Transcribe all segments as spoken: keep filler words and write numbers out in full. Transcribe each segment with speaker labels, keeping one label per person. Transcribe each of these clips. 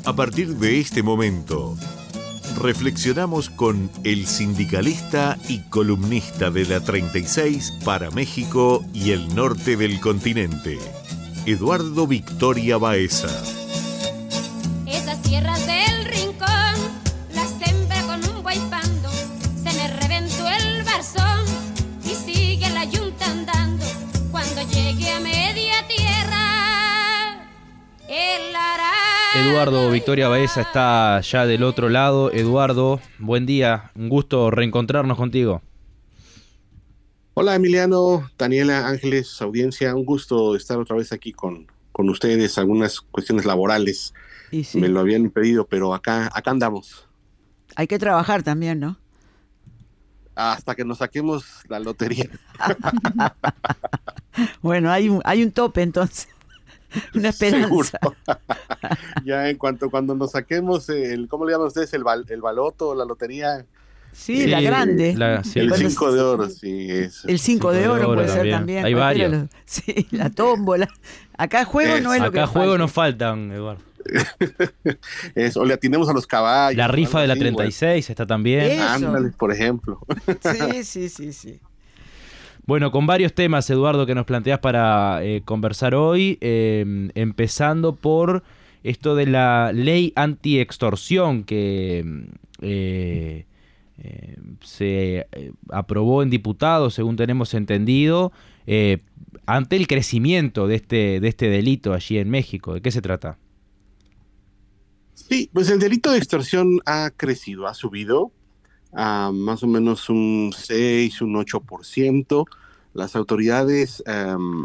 Speaker 1: A partir de este momento, reflexionamos con el sindicalista y columnista de la treinta y seis para México y el norte del continente, Eduardo Victoria Baeza.
Speaker 2: Esas tierras del rincón las sembré con un guaypando, se me reventó el barzón y sigue la yunta andando. Cuando llegue a media tierra, el arado.
Speaker 3: Eduardo Victoria Baeza está ya del otro lado. Eduardo, buen día, un gusto reencontrarnos contigo.
Speaker 4: Hola Emiliano, Daniela, Ángeles, audiencia, un gusto estar otra vez aquí con, con ustedes. Algunas cuestiones laborales
Speaker 5: y sí.
Speaker 4: me lo habían impedido, pero acá, acá andamos.
Speaker 5: Hay que trabajar también, ¿no?
Speaker 4: Hasta que nos saquemos la lotería.
Speaker 5: Bueno, hay un, hay un tope entonces. Una esperanza.
Speaker 4: Seguro. Ya en cuanto cuando nos saquemos el, ¿cómo le llaman ustedes? El, bal, el baloto, la lotería.
Speaker 5: Sí, sí, la grande.
Speaker 3: La, sí.
Speaker 4: El
Speaker 3: Bueno,
Speaker 4: cinco de oro, sí. Eso.
Speaker 5: El cinco de oro puede
Speaker 3: también.
Speaker 5: ser también.
Speaker 3: Hay varios.
Speaker 5: Los, sí, la tómbola. Acá juego
Speaker 4: es,
Speaker 5: no es lo
Speaker 3: acá
Speaker 5: que
Speaker 3: Acá juegos
Speaker 5: falta.
Speaker 3: nos faltan, Eduardo.
Speaker 4: Es, o le atinemos a los caballos.
Speaker 3: La rifa de la
Speaker 4: así,
Speaker 3: treinta y seis
Speaker 4: bueno.
Speaker 3: está también.
Speaker 5: Eso.
Speaker 4: Ándale, por ejemplo.
Speaker 5: Sí, sí, sí, sí.
Speaker 3: Bueno, con varios temas, Eduardo, que nos planteas para eh, conversar hoy, eh, empezando por esto de la ley anti-extorsión que eh, eh, se eh, aprobó en diputados, según tenemos entendido, eh, ante el crecimiento de este, de este delito allí en México. ¿De qué se trata?
Speaker 4: Sí, pues el delito de extorsión ha crecido, ha subido a más o menos un seis, un ocho por ciento. Las autoridades um,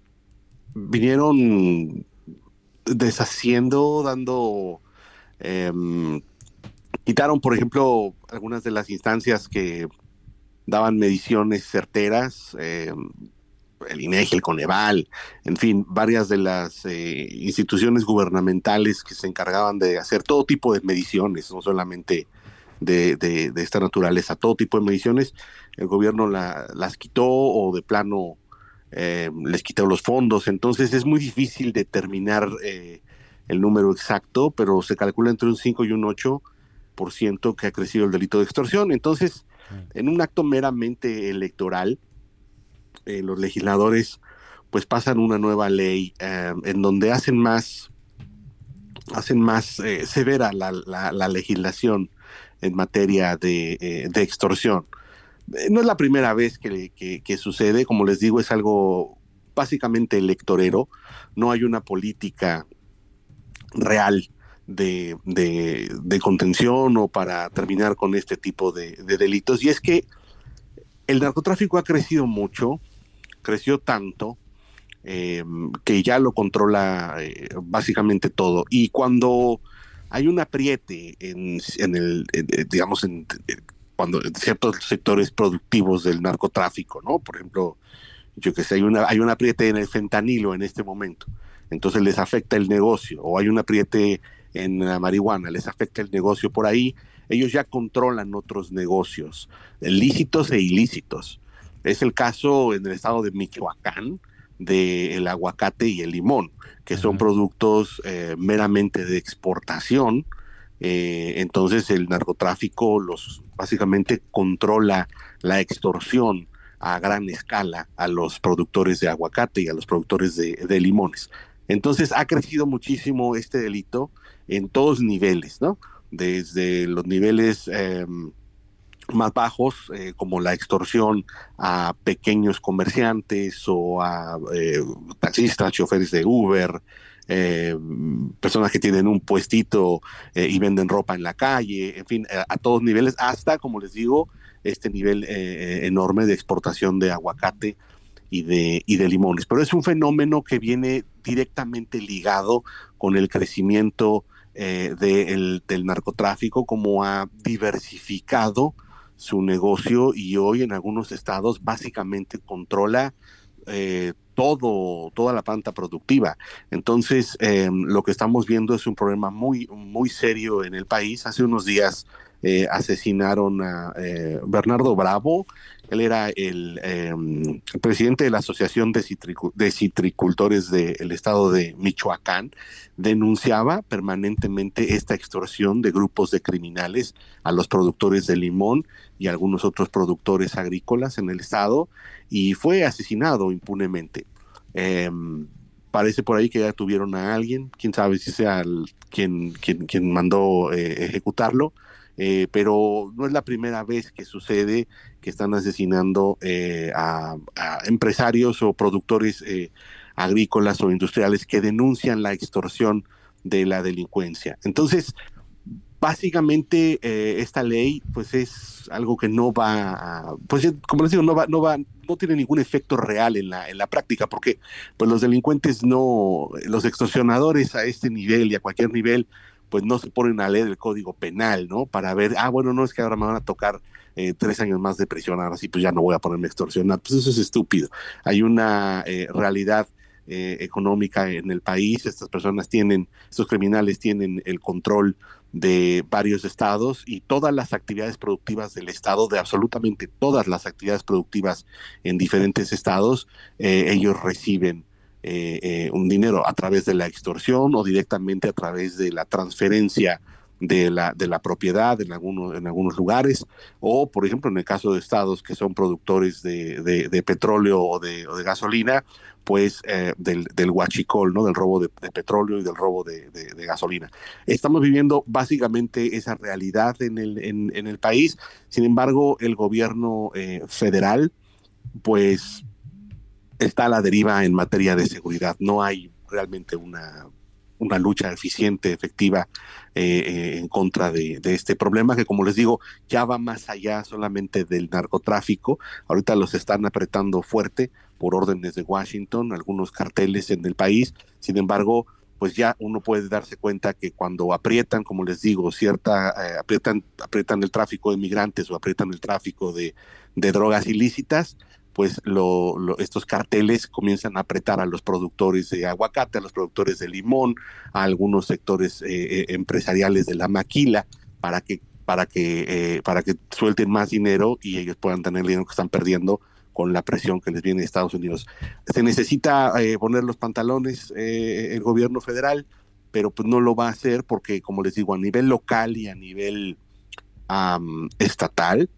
Speaker 4: vinieron deshaciendo, dando, um, quitaron, por ejemplo, algunas de las instancias que daban mediciones certeras, eh, el INEGI, el Coneval, en fin, varias de las eh, instituciones gubernamentales que se encargaban de hacer todo tipo de mediciones, no solamente De, de, de esta naturaleza, todo tipo de mediciones, el gobierno la, las quitó o de plano eh, les quitó los fondos. Entonces es muy difícil determinar eh, el número exacto, pero se calcula entre un cinco y un ocho por ciento que ha crecido el delito de extorsión. Entonces, en un acto meramente electoral, eh, los legisladores pues pasan una nueva ley eh, en donde hacen más hacen más eh, severa la, la, la legislación en materia de, eh, de extorsión. Eh, no es la primera vez que, que, que sucede, como les digo, es algo básicamente electorero, no hay una política real de, de, de contención o para terminar con este tipo de, de delitos, y es que el narcotráfico ha crecido mucho, creció tanto, eh, que ya lo controla eh, básicamente todo, y cuando hay un apriete en, en el, en, digamos, en, en, cuando en ciertos sectores productivos del narcotráfico, ¿no? Por ejemplo, yo que sé, hay una, hay un apriete en el fentanilo en este momento, entonces les afecta el negocio, o hay un apriete en la marihuana, les afecta el negocio por ahí, ellos ya controlan otros negocios, lícitos e ilícitos. Es el caso en el estado de Michoacán, del aguacate y el limón, que son uh-huh. productos eh, meramente de exportación. Eh, entonces el narcotráfico los básicamente controla la extorsión a gran escala a los productores de aguacate y a los productores de, de limones. Entonces ha crecido muchísimo este delito en todos niveles, ¿no? Desde los niveles eh, más bajos, eh, como la extorsión a pequeños comerciantes o a eh, taxistas, choferes de Uber, eh, personas que tienen un puestito eh, y venden ropa en la calle, en fin, a, a todos niveles, hasta, como les digo, este nivel eh, enorme de exportación de aguacate y de, y de limones. Pero es un fenómeno que viene directamente ligado con el crecimiento eh, de el, del narcotráfico, como ha diversificado su negocio y hoy en algunos estados básicamente controla eh, todo, toda la planta productiva. Entonces, eh, lo que estamos viendo es un problema muy, muy serio en el país. Hace unos días eh, asesinaron a eh, Bernardo Bravo. Él era el, eh, el presidente de la Asociación de, Citricu- de Citricultores del estado de Michoacán. Denunciaba permanentemente esta extorsión de grupos de criminales a los productores de limón y algunos otros productores agrícolas en el estado, y fue asesinado impunemente. Eh, Parece por ahí que ya tuvieron a alguien, quién sabe si sea el, quien, quien, quien mandó eh, ejecutarlo, eh, pero no es la primera vez que sucede que están asesinando eh, a, a empresarios o productores eh, agrícolas o industriales que denuncian la extorsión de la delincuencia. Entonces, básicamente eh, esta ley pues es algo que no va a, pues como les digo, no va, no va, no tiene ningún efecto real en la, en la práctica, porque pues los delincuentes no, los extorsionadores a este nivel y a cualquier nivel, pues no se ponen a leer el código penal, ¿no? Para ver, ah, bueno, no es que ahora me van a tocar eh, tres años más de prisión, ahora sí, pues ya no voy a ponerme a extorsionar, pues eso es estúpido. Hay una eh, realidad eh, económica en el país, estas personas tienen, estos criminales tienen el control de varios estados y todas las actividades productivas del estado, de absolutamente todas las actividades productivas en diferentes estados, eh, ellos reciben eh, eh, un dinero a través de la extorsión o directamente a través de la transferencia de la, de la propiedad en algunos, en algunos lugares, o por ejemplo en el caso de estados que son productores de, de, de petróleo o de, o de gasolina, pues eh, del, del huachicol, ¿no? Del robo de, de petróleo y del robo de, de, de gasolina. Estamos viviendo básicamente esa realidad en el, en, en el país. Sin embargo, el gobierno eh, federal pues está a la deriva en materia de seguridad. No hay realmente una, una lucha eficiente, efectiva eh, eh, en contra de, de este problema que, como les digo, ya va más allá solamente del narcotráfico. Ahorita los están apretando fuerte por órdenes de Washington, algunos carteles en el país. Sin embargo, pues ya uno puede darse cuenta que cuando aprietan, como les digo, cierta, eh, aprietan, aprietan el tráfico de migrantes o aprietan el tráfico de, de drogas ilícitas, pues lo, lo, estos carteles comienzan a apretar a los productores de aguacate, a los productores de limón, a algunos sectores eh, empresariales de la maquila, para que, para que, eh, para que suelten más dinero y ellos puedan tener el dinero que están perdiendo con la presión que les viene de Estados Unidos. Se necesita eh, poner los pantalones eh, el gobierno federal, pero pues no lo va a hacer porque, como les digo, a nivel local y a nivel um, estatal,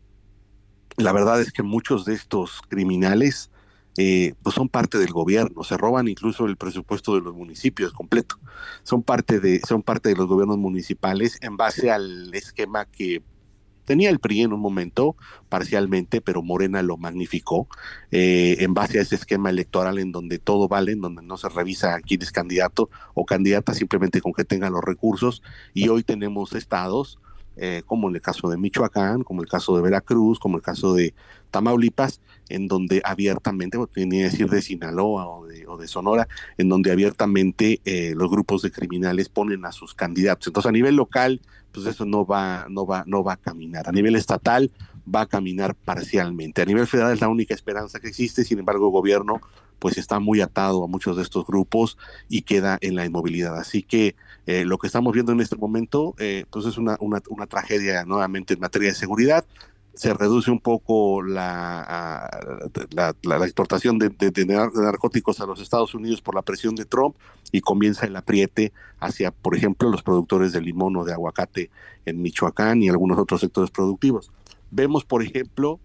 Speaker 4: la verdad es que muchos de estos criminales eh, pues son parte del gobierno, se roban incluso el presupuesto de los municipios completo. Son parte de, son parte de los gobiernos municipales en base al esquema que tenía el P R I en un momento, parcialmente, pero Morena lo magnificó, eh, en base a ese esquema electoral en donde todo vale, en donde no se revisa quién es candidato o candidata, simplemente con que tengan los recursos. Y hoy tenemos estados, eh, como en el caso de Michoacán, como el caso de Veracruz, como el caso de Tamaulipas, en donde abiertamente, ni decir de Sinaloa o de, o de Sonora, en donde abiertamente eh, los grupos de criminales ponen a sus candidatos. Entonces, a nivel local, pues eso no va, no va, no va a caminar. A nivel estatal va a caminar parcialmente. A nivel federal es la única esperanza que existe. Sin embargo, el gobierno pues está muy atado a muchos de estos grupos y queda en la inmovilidad. Así que eh, lo que estamos viendo en este momento eh, pues es una, una, una tragedia nuevamente en materia de seguridad. Se reduce un poco la, la, la, la exportación de, de, de narcóticos a los Estados Unidos por la presión de Trump y comienza el apriete hacia, por ejemplo, los productores de limón o de aguacate en Michoacán y algunos otros sectores productivos. Vemos, por ejemplo,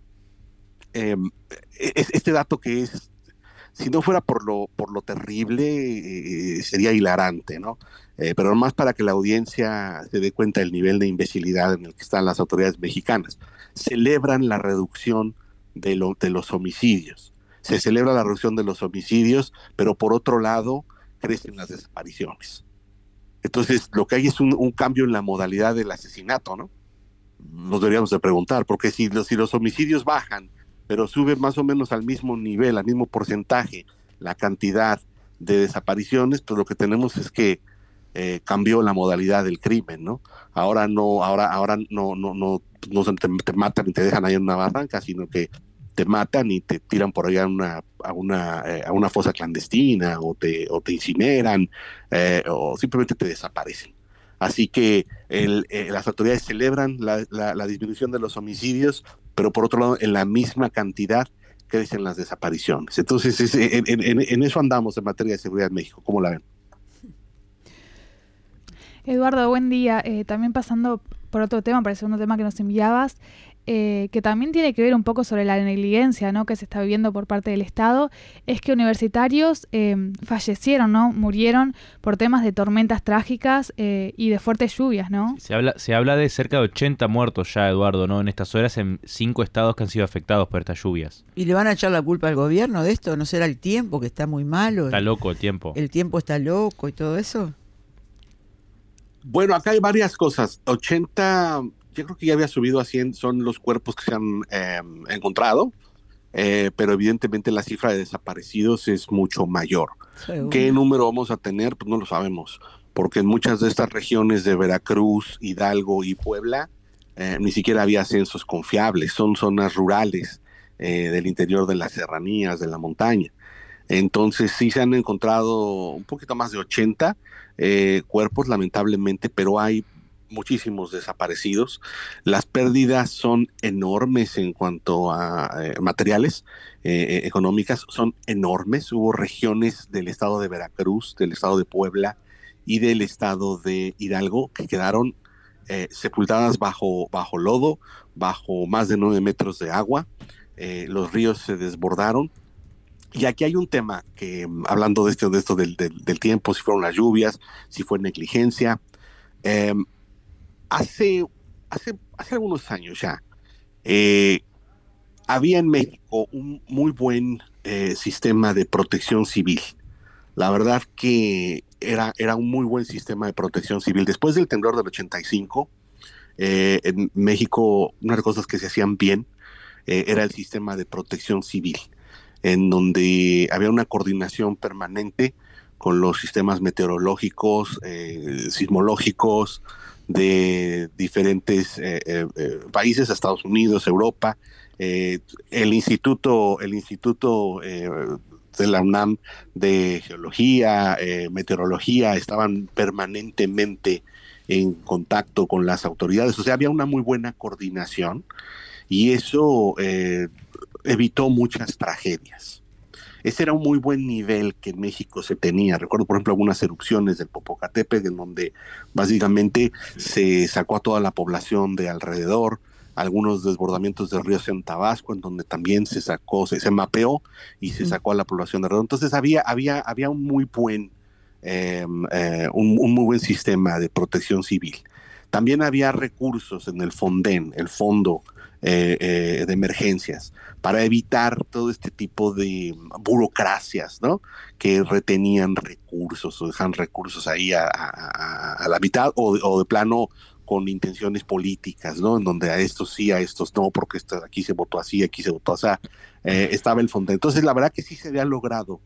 Speaker 4: eh, este dato que es, si no fuera por lo, por lo terrible, eh, sería hilarante, ¿no? Eh, pero más para que la audiencia se dé cuenta del nivel de imbecilidad en el que están las autoridades mexicanas. Celebran la reducción de, lo, de los homicidios. Se celebra la reducción de los homicidios, pero por otro lado crecen las desapariciones. Entonces, lo que hay es un, un cambio en la modalidad del asesinato, ¿no? Nos deberíamos de preguntar, porque si los, si los homicidios bajan, pero suben más o menos al mismo nivel, al mismo porcentaje, la cantidad de desapariciones, pues lo que tenemos es que eh, cambió la modalidad del crimen, ¿no? Ahora no, ahora, ahora no, no, no, no te, te matan y te dejan ahí en una barranca, sino que te matan y te tiran por allá a una, a una, eh, a una fosa clandestina, o te, o te incineran, eh, o simplemente te desaparecen. Así que el, eh, las autoridades celebran la, la, la disminución de los homicidios, pero por otro lado, en la misma cantidad crecen las desapariciones. Entonces, es, en, en, en eso andamos en materia de seguridad en México. ¿Cómo la ven?
Speaker 6: Eduardo, buen día. Eh, también pasando por otro tema, por el segundo tema que nos enviabas, eh, que también tiene que ver un poco sobre la negligencia, ¿no?, que se está viviendo por parte del Estado, es que universitarios eh, fallecieron, ¿no?, murieron por temas de tormentas trágicas eh, y de fuertes lluvias, ¿no?
Speaker 3: Se habla, se habla de cerca de ochenta muertos ya, Eduardo, ¿no?, en estas horas en cinco estados que han sido afectados por estas lluvias.
Speaker 5: ¿Y le van a echar la culpa al gobierno de esto? ¿No será el tiempo que está muy malo?
Speaker 3: Está loco el tiempo.
Speaker 5: ¿El tiempo está loco y todo eso?
Speaker 4: Bueno, acá hay varias cosas. ochenta, yo creo que ya había subido a cien, son los cuerpos que se han eh, encontrado, eh, pero evidentemente la cifra de desaparecidos es mucho mayor.
Speaker 5: Seguro.
Speaker 4: ¿Qué número vamos a tener? Pues no lo sabemos, porque en muchas de estas regiones de Veracruz, Hidalgo y Puebla, eh, ni siquiera había censos confiables, son zonas rurales eh, del interior de las serranías, de la montaña. Entonces sí se han encontrado un poquito más de ochenta eh, cuerpos, lamentablemente, pero hay muchísimos desaparecidos. Las pérdidas son enormes en cuanto a eh, materiales, eh, económicas, son enormes. Hubo regiones del estado de Veracruz, del estado de Puebla y del estado de Hidalgo que quedaron eh, sepultadas bajo, bajo lodo, bajo más de nueve metros de agua. Eh, los ríos se desbordaron. Y aquí hay un tema que, hablando de esto, de esto del, del, del tiempo, si fueron las lluvias, si fue negligencia. Eh, hace, hace, hace algunos años ya, eh, había en México un muy buen eh, sistema de protección civil. La verdad que era, era un muy buen sistema de protección civil. Después del temblor del ochenta y cinco, eh, en México, una de las cosas que se hacían bien eh, era el sistema de protección civil, en donde había una coordinación permanente con los sistemas meteorológicos, eh, sismológicos de diferentes eh, eh, países, Estados Unidos, Europa. Eh, el instituto, el instituto eh, de la UNAM de Geología, eh, Meteorología, estaban permanentemente en contacto con las autoridades. O sea, había una muy buena coordinación y eso eh, evitó muchas tragedias. Ese era un muy buen nivel que en México se tenía. Recuerdo, por ejemplo, algunas erupciones del Popocatépetl, en donde básicamente se sacó a toda la población de alrededor, algunos desbordamientos de ríos en Tabasco, en donde también se sacó, se, se mapeó y se sacó a la población de alrededor. Entonces había, había, había un muy buen, eh, eh, un, un muy buen sistema de protección civil. También había recursos en el Fonden, el Fondo eh, eh, de Emergencias, para evitar todo este tipo de burocracias, ¿no?, que retenían recursos o dejan recursos ahí a, a, a la mitad o, o de plano con intenciones políticas, ¿no?, en donde a estos sí, a estos no, porque esto, aquí se votó así, aquí se votó así. Eh, estaba el Fonden. Entonces, la verdad que sí se había logrado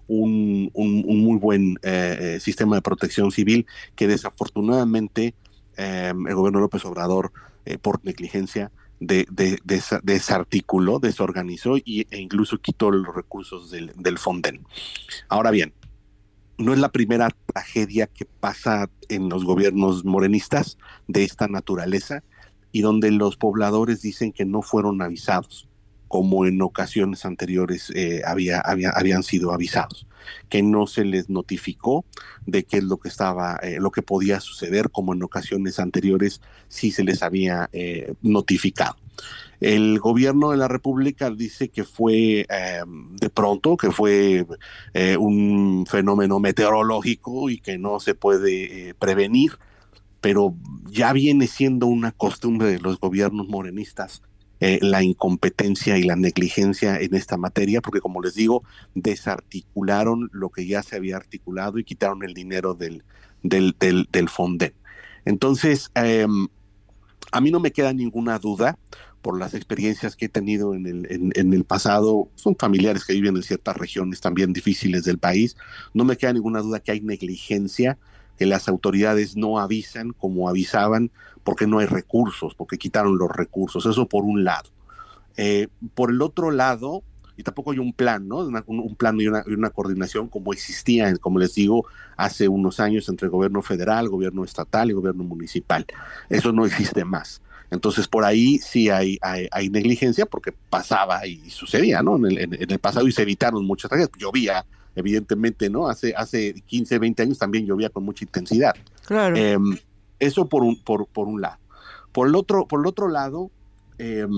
Speaker 4: un, un, un muy buen eh, sistema de protección civil que desafortunadamente eh, el gobierno de López Obrador, eh, por negligencia, de, de, de, desarticuló, desorganizó y, e incluso quitó los recursos del, del Fonden. Ahora bien, no es la primera tragedia que pasa en los gobiernos morenistas de esta naturaleza y donde los pobladores dicen que no fueron avisados, como en ocasiones anteriores eh, había, había, habían sido avisados, que no se les notificó de qué es lo que estaba, eh, lo que podía suceder, como en ocasiones anteriores sí se les había eh, notificado. El gobierno de la República dice que fue eh, de pronto, que fue eh, un fenómeno meteorológico y que no se puede eh, prevenir, pero ya viene siendo una costumbre de los gobiernos morenistas eh, la incompetencia y la negligencia en esta materia, porque como les digo, desarticularon lo que ya se había articulado y quitaron el dinero del, del, del, del Fonden. Entonces, eh, a mí no me queda ninguna duda, por las experiencias que he tenido en el, en, en el pasado, son familiares que viven en ciertas regiones también difíciles del país, no me queda ninguna duda que hay negligencia, que las autoridades no avisan como avisaban porque no hay recursos, porque quitaron los recursos, eso por un lado. Eh, por el otro lado, y tampoco hay un plan, ¿no? Una, un, un plan y una, y una coordinación como existía, como les digo, hace unos años entre gobierno federal, gobierno estatal y gobierno municipal. Eso no existe más. Entonces, por ahí sí hay, hay, hay negligencia, porque pasaba y sucedía, ¿no? En el, en, en el pasado, y se evitaron muchas tragedias. Llovía, evidentemente, ¿no? Hace, hace quince, veinte años también llovía con mucha intensidad.
Speaker 5: Claro.
Speaker 4: Eh, eso por un, por, por un lado. Por el otro, por el otro lado, eh,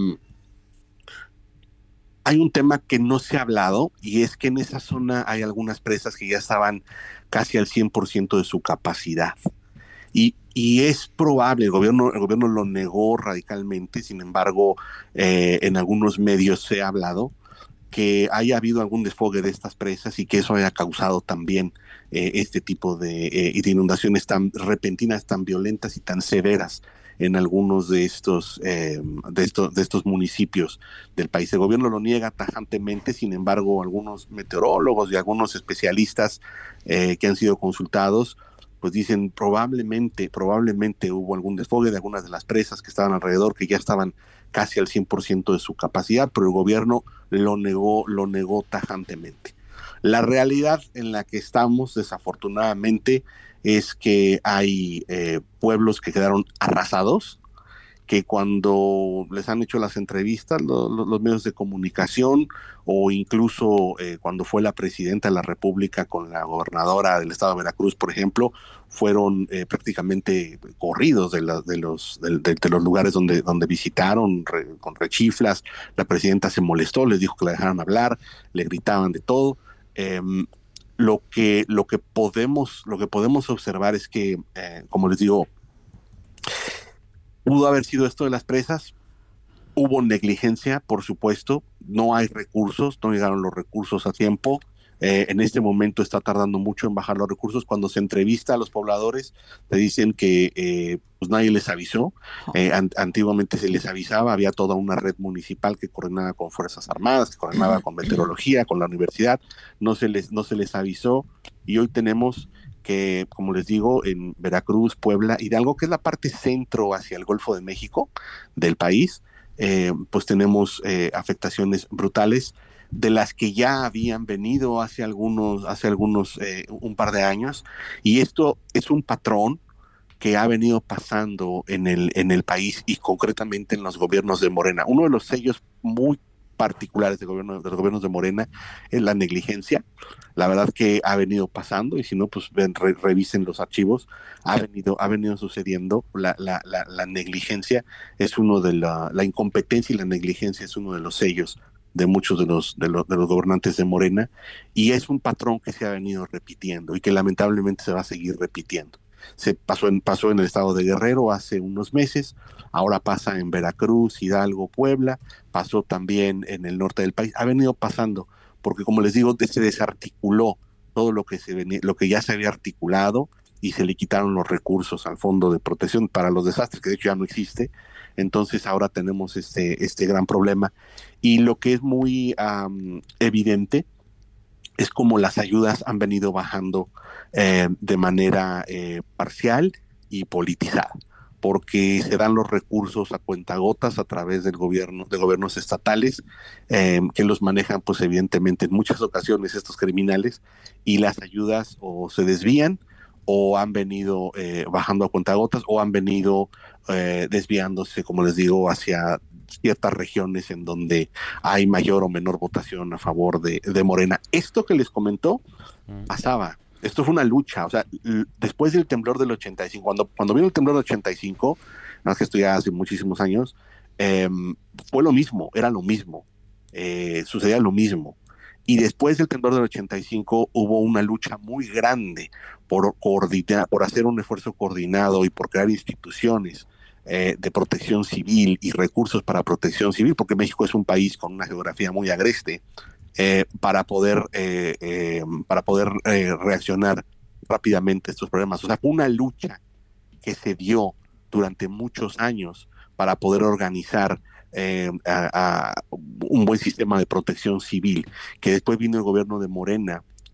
Speaker 4: hay un tema que no se ha hablado, y es que en esa zona hay algunas presas que ya estaban casi al cien por ciento de su capacidad. Y, y es probable, el gobierno, el gobierno lo negó radicalmente, sin embargo, eh, en algunos medios se ha hablado que haya habido algún desfogue de estas presas y que eso haya causado también eh, este tipo de, eh, de inundaciones tan repentinas, tan violentas y tan severas en algunos de estos, eh, de estos, de estos municipios del país. El gobierno lo niega tajantemente, sin embargo, algunos meteorólogos y algunos especialistas eh, que han sido consultados, pues dicen probablemente, probablemente hubo algún desfogue de algunas de las presas que estaban alrededor, que ya estaban casi al cien por ciento de su capacidad, pero el gobierno lo negó, lo negó tajantemente. La realidad en la que estamos, desafortunadamente, es que hay eh, pueblos que quedaron arrasados, que cuando les han hecho las entrevistas, lo, lo, los medios de comunicación, o incluso eh, cuando fue la presidenta de la República con la gobernadora del estado de Veracruz, por ejemplo, fueron eh, prácticamente corridos de, la, de, los, de, de, de los lugares donde, donde visitaron, re, con rechiflas. La presidenta se molestó, les dijo que la dejaran hablar, le gritaban de todo. Eh, lo que, lo que podemos, lo que podemos observar es que, eh, como les digo, pudo haber sido esto de las presas, hubo negligencia, por supuesto, no hay recursos, no llegaron los recursos a tiempo. Eh, en este momento está tardando mucho en bajar los recursos. Cuando se entrevista a los pobladores, te dicen que eh, pues nadie les avisó. Eh, an- antiguamente se les avisaba, había toda una red municipal que coordinaba con Fuerzas Armadas, que coordinaba con meteorología, con la universidad. No se les, no se les avisó, y hoy tenemos que, como les digo, en Veracruz, Puebla, Hidalgo, que es la parte centro hacia el Golfo de México del país, eh, pues tenemos eh, afectaciones brutales, de las que ya habían venido hace algunos, hace algunos eh, un par de años, y esto es un patrón que ha venido pasando en el, en el país, y concretamente en los gobiernos de Morena. Uno de los sellos muy particulares de, gobierno, de los gobiernos de Morena es la negligencia. La verdad que ha venido pasando, y si no, pues ven, re, revisen los archivos, ha venido, ha venido sucediendo. La, la, la, la negligencia es uno de la, la incompetencia y la negligencia es uno de los sellos de muchos de los, de los de los gobernantes de Morena, y es un patrón que se ha venido repitiendo y que lamentablemente se va a seguir repitiendo. Se pasó en, pasó en el estado de Guerrero hace unos meses, ahora pasa en Veracruz, Hidalgo, Puebla, pasó también en el norte del país, ha venido pasando, porque como les digo, se desarticuló todo lo que se venía, lo que ya se había articulado, y se le quitaron los recursos al Fondo de Protección para los Desastres, que de hecho ya no existe. Entonces ahora tenemos este, este gran problema, y lo que es muy um, evidente es como las ayudas han venido bajando eh, de manera eh, parcial y politizada, porque se dan los recursos a cuentagotas a través del gobierno, de gobiernos estatales, eh, que los manejan pues evidentemente en muchas ocasiones estos criminales, y las ayudas o se desvían o han venido eh, bajando a cuentagotas, o han venido eh, desviándose, como les digo, hacia ciertas regiones en donde hay mayor o menor votación a favor de, de Morena. Esto que les comentó pasaba, esto fue una lucha, o sea, l- después del temblor del ochenta y cinco, cuando, cuando vino el temblor del ochenta y cinco, nada más que esto ya hace muchísimos años, eh, fue lo mismo, era lo mismo, eh, sucedía lo mismo. Y después del temblor del ochenta y cinco hubo una lucha muy grande por coordinar, por hacer un esfuerzo coordinado y por crear instituciones eh, de protección civil y recursos para protección civil, porque México es un país con una geografía muy agreste, eh, para poder, eh, eh, para poder eh, reaccionar rápidamente a estos problemas. O sea, fue una lucha que se dio durante muchos años para poder organizar Eh, a, a un buen sistema de protección civil, que después vino el gobierno de Morena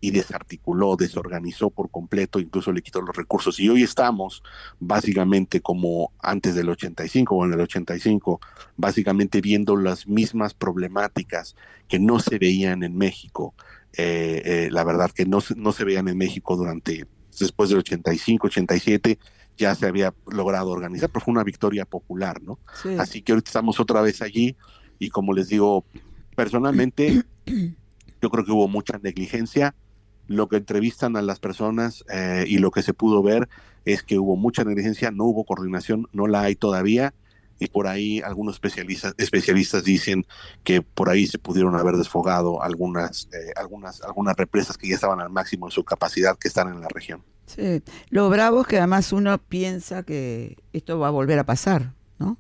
Speaker 4: y desarticuló, desorganizó por completo, incluso le quitó los recursos. Y hoy estamos básicamente como antes del ochenta y cinco o en el ochenta y cinco, básicamente viendo las mismas problemáticas que no se veían en México. Eh, eh, la verdad que no, no se veían en México durante, después del ochenta y cinco, ochenta y siete, ya se había logrado organizar, pero fue una victoria popular, ¿no? Sí. Así que ahorita estamos otra vez allí y como les digo, personalmente yo creo que hubo mucha negligencia. Lo que entrevistan a las personas eh, y lo que se pudo ver es que hubo mucha negligencia, no hubo coordinación, no la hay todavía, y por ahí algunos especialistas, especialistas dicen que por ahí se pudieron haber desfogado algunas, eh, algunas, algunas represas que ya estaban al máximo de su capacidad que están en la región.
Speaker 5: Sí. Lo bravo es que además uno piensa que esto va a volver a pasar, ¿no?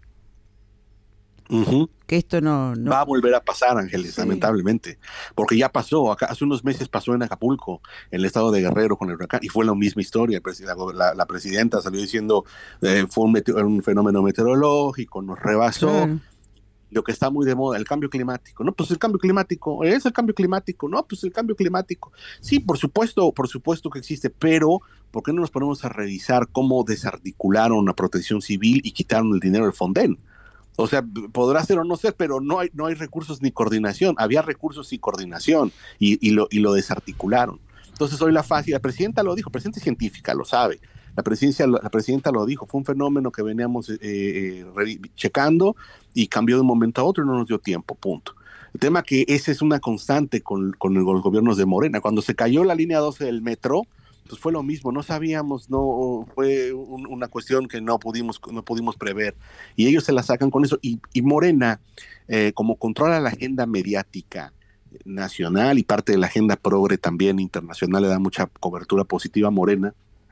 Speaker 4: Uh-huh.
Speaker 5: Que esto no, no...
Speaker 4: va a volver a pasar, Ángeles, sí. Lamentablemente, porque ya pasó, acá, hace unos meses pasó en Acapulco, en el estado de Guerrero con el huracán, y fue la misma historia. La, la, la presidenta salió diciendo eh, fue un, meteor, un fenómeno meteorológico, nos rebasó. Claro. Lo que está muy de moda, el cambio climático. No, pues el cambio climático, es el cambio climático, no, pues el cambio climático. Sí, por supuesto, por supuesto que existe, pero ¿por qué no nos ponemos a revisar cómo desarticularon la Protección Civil y quitaron el dinero del Fonden? O sea, podrá ser o no ser, pero no hay, no hay recursos ni coordinación. Había recursos y coordinación y, y, lo, y lo desarticularon. Entonces hoy la fácil, la presidenta lo dijo, presidenta científica lo sabe. La presidencia, la presidenta lo dijo, fue un fenómeno que veníamos eh, eh, checando y cambió de un momento a otro y no nos dio tiempo, punto. El tema que esa es una constante con, con los gobiernos de Morena. Cuando se cayó la línea doce del metro, pues fue lo mismo, no sabíamos, no fue un, una cuestión que no pudimos, no pudimos prever, y ellos se la sacan con eso, y, y Morena, eh, como controla la agenda mediática nacional y parte de la agenda progre también internacional, le da mucha cobertura positiva a Morena,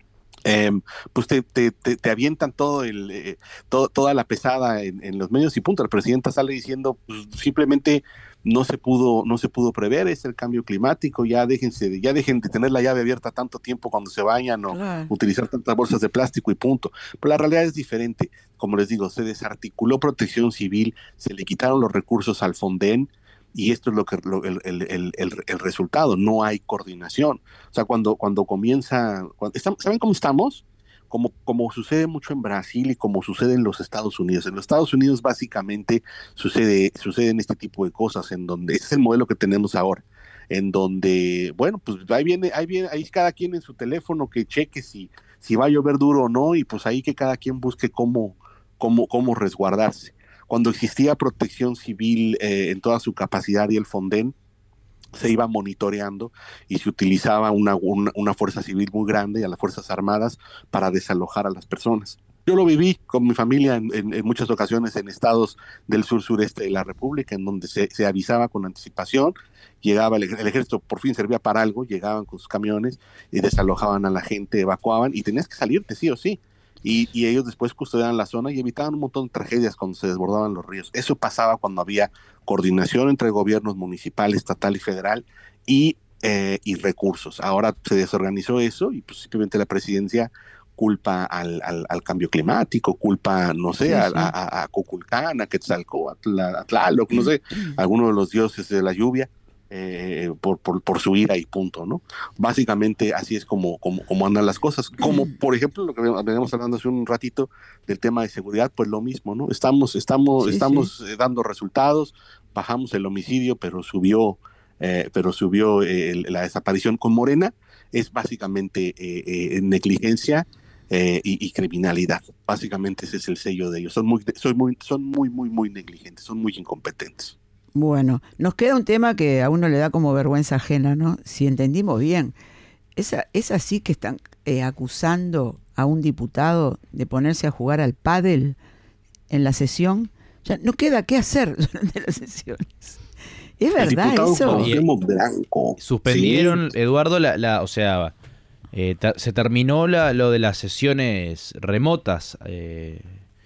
Speaker 4: eh, pues te, te, te, te avientan todo el, eh, todo, toda la pesada en, en los medios y punto. La presidenta sale diciendo, pues, simplemente no se pudo, no se pudo prever, es el cambio climático, ya déjense, ya dejen de tener la llave abierta tanto tiempo cuando se bañan o claro. utilizar tantas bolsas de plástico y punto. Pero la realidad es diferente. Como les digo, se desarticuló Protección Civil, se le quitaron los recursos al Fonden, y esto es lo que lo, el, el, el, el, el resultado, no hay coordinación. O sea, cuando, cuando comienza, cuando, ¿saben cómo estamos? Como, como sucede mucho en Brasil y como sucede en los Estados Unidos. En los Estados Unidos básicamente sucede, suceden este tipo de cosas, en donde ese es el modelo que tenemos ahora, en donde, bueno, pues ahí viene, ahí viene, ahí cada quien en su teléfono que cheque si, si va a llover duro o no, y pues ahí que cada quien busque cómo, cómo, cómo resguardarse. Cuando existía Protección Civil eh, en toda su capacidad y el Fonden, se iba monitoreando y se utilizaba una, una, una fuerza civil muy grande y a las Fuerzas Armadas para desalojar a las personas. Yo lo viví con mi familia en, en, en muchas ocasiones en estados del sur-sureste de la República, en donde se, se avisaba con anticipación, llegaba el, el ejército, por fin servía para algo, llegaban con sus camiones y desalojaban a la gente, evacuaban y tenías que salirte sí o sí. Y, y ellos después custodiaban la zona y evitaban un montón de tragedias cuando se desbordaban los ríos. Eso pasaba cuando había coordinación entre gobiernos municipal, estatal y federal y, eh, y recursos. Ahora se desorganizó eso y pues simplemente la presidencia culpa al, al, al cambio climático, culpa, no sé, sí, a, sí. a, a, a Cuculcán, a Quetzalcóatl, a Tlaloc, no sé, alguno de los dioses de la lluvia. Eh, por, por, por su ira y punto, ¿no? Básicamente así es como, como, como andan las cosas. Como, por ejemplo, lo que veníamos hablando hace un ratito del tema de seguridad, pues lo mismo, ¿no? Estamos, estamos, sí, estamos sí. dando resultados, bajamos el homicidio, pero subió, eh, pero subió eh, la desaparición. Con Morena es básicamente eh, eh, negligencia eh, y, y criminalidad. Básicamente ese es el sello de ellos. Son muy, son muy, son muy, muy, muy negligentes, son muy incompetentes.
Speaker 5: Bueno, nos queda un tema que a uno le da como vergüenza ajena, ¿no? Si entendimos bien, ¿es, es así que están eh, acusando a un diputado de ponerse a jugar al pádel en la sesión? Ya no queda qué hacer durante las sesiones. ¿Es verdad eso?
Speaker 3: Blanco. Suspendieron, sí. Eduardo, la, la, o sea, eh, ta, se terminó la, lo de las sesiones remotas. Eh,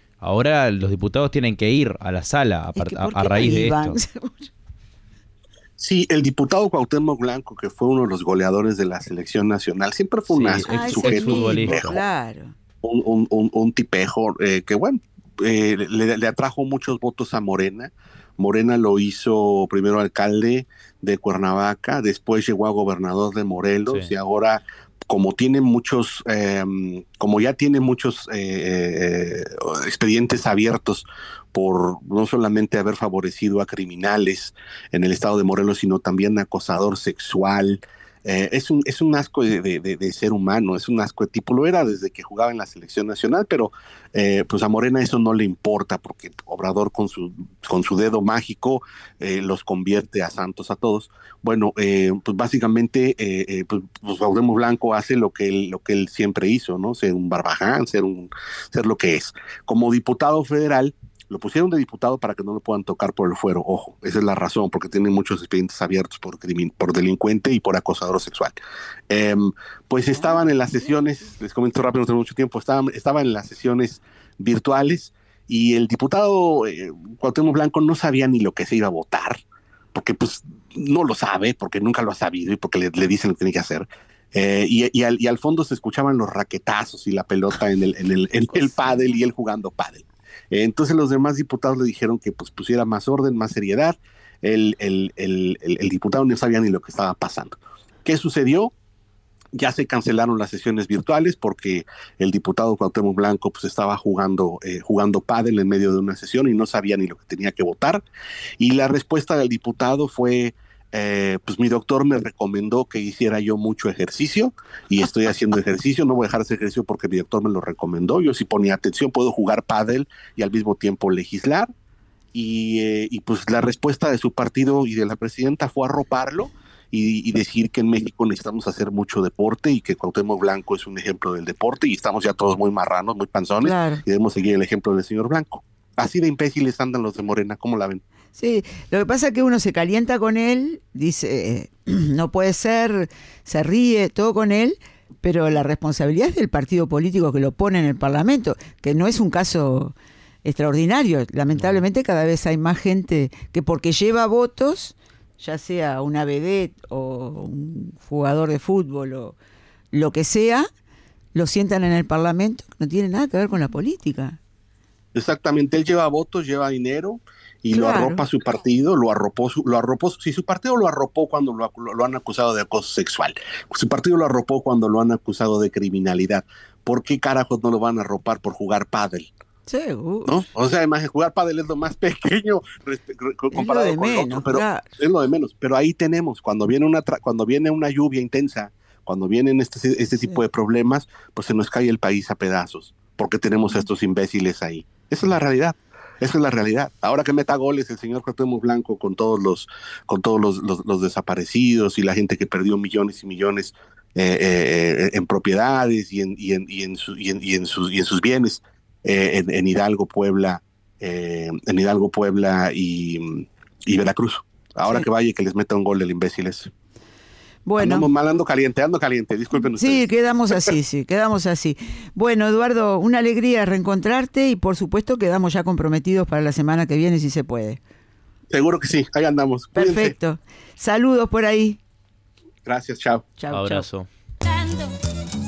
Speaker 3: ahora los diputados tienen que ir a la sala a, par, a, a raíz de esto.
Speaker 4: Sí, el diputado Cuauhtémoc Blanco, que fue uno de los goleadores de la selección nacional, siempre fue un, sí, as, un sujeto, un tipejo, claro. un, un, un, un tipejo eh, que bueno, eh, le, le atrajo muchos votos a Morena. Morena lo hizo primero alcalde, de Cuernavaca, después llegó a gobernador de Morelos
Speaker 3: Sí.
Speaker 4: y ahora, como tiene muchos, eh, como ya tiene muchos eh, eh, expedientes abiertos por no solamente haber favorecido a criminales en el estado de Morelos, sino también acosador sexual. Eh, es, un, es un asco de, de, de ser humano, es un asco de tipo, lo era desde que jugaba en la selección nacional, pero eh, pues a Morena eso no le importa, porque Obrador con su, con su dedo mágico eh, los convierte a santos a todos. Bueno, eh, pues básicamente eh, eh, pues, pues Cuauhtémoc Blanco hace lo que él, lo que él siempre hizo, ¿no? Ser un barbaján, ser, un, ser lo que es. Como diputado federal, lo pusieron de diputado para que no lo puedan tocar por el fuero, ojo, esa es la razón, porque tiene muchos expedientes abiertos por, crimin, por delincuente y por acosador sexual. Eh, pues estaban en las sesiones, les comento rápido, no tengo mucho tiempo, estaban, estaban en las sesiones virtuales y el diputado eh, Cuauhtémoc Blanco no sabía ni lo que se iba a votar, porque pues no lo sabe, porque nunca lo ha sabido y porque le, le dicen lo que tiene que hacer. Eh, y, y, al, y al fondo se escuchaban los raquetazos y la pelota en el, en el, en el pádel y él jugando pádel. Entonces los demás diputados le dijeron que pues pusiera más orden, más seriedad. El, el, el, el, el diputado no sabía ni lo que estaba pasando. ¿Qué sucedió? Ya se cancelaron las sesiones virtuales porque el diputado Cuauhtémoc Blanco pues estaba jugando, eh, jugando pádel en medio de una sesión y no sabía ni lo que tenía que votar. Y la respuesta del diputado fue... Eh, pues mi doctor me recomendó que hiciera yo mucho ejercicio y estoy haciendo ejercicio, no voy a dejar ese ejercicio porque mi doctor me lo recomendó, yo sí ponía atención, puedo jugar pádel y al mismo tiempo legislar y, eh, y pues la respuesta de su partido y de la presidenta fue arroparlo y, y decir que en México necesitamos hacer mucho deporte y que Cuauhtémoc Blanco es un ejemplo del deporte y estamos ya todos muy marranos, muy panzones, claro, y debemos seguir el ejemplo del señor Blanco. Así de imbéciles andan los de Morena, ¿cómo la ven?
Speaker 5: Sí, lo que pasa es que uno se calienta con él, dice, eh, no puede ser, se ríe, todo con él, pero la responsabilidad es del partido político que lo pone en el Parlamento, que no es un caso extraordinario. Lamentablemente cada vez hay más gente que porque lleva votos, ya sea una vedette o un jugador de fútbol o lo que sea, lo sientan en el Parlamento, no tiene nada que ver con la política.
Speaker 4: Exactamente, él lleva votos, lleva dinero y claro, lo arropa su partido, lo arropó, su, lo arropó, si su partido lo arropó cuando lo, lo, lo han acusado de acoso sexual, su partido lo arropó cuando lo han acusado de criminalidad, ¿por qué carajos no lo van a arropar por jugar pádel?
Speaker 5: Seguro.
Speaker 4: ¿No? O sea, además jugar pádel es lo más pequeño comparado con
Speaker 5: menos,
Speaker 4: otro, pero
Speaker 5: claro,
Speaker 4: es lo de menos, pero ahí tenemos, cuando viene una, cuando viene una lluvia intensa, cuando vienen este, este sí. tipo de problemas, pues se nos cae el país a pedazos, porque tenemos a estos imbéciles ahí. Esa es la realidad, esa es la realidad. Ahora que meta goles el señor Cuauhtémoc Blanco con todos los, con todos los, los, los desaparecidos y la gente que perdió millones y millones eh, eh, en propiedades y en, y en, y en, su, y en, y en, sus, y en sus bienes eh, en, en Hidalgo, Puebla, eh, en Hidalgo, Puebla y, y Veracruz. Ahora sí. que vaya y que les meta un gol el imbécil ese.
Speaker 5: Bueno,
Speaker 4: andamos mal, ando caliente, ando caliente, disculpen ustedes.
Speaker 5: Sí, quedamos así, sí, quedamos así. Bueno, Eduardo, una alegría reencontrarte y por supuesto quedamos ya comprometidos para la semana que viene si se puede.
Speaker 4: Seguro que sí, ahí andamos. Cuídense.
Speaker 5: Perfecto. Saludos por ahí.
Speaker 4: Gracias, chao.
Speaker 5: Chao,
Speaker 3: abrazo.
Speaker 2: Chao.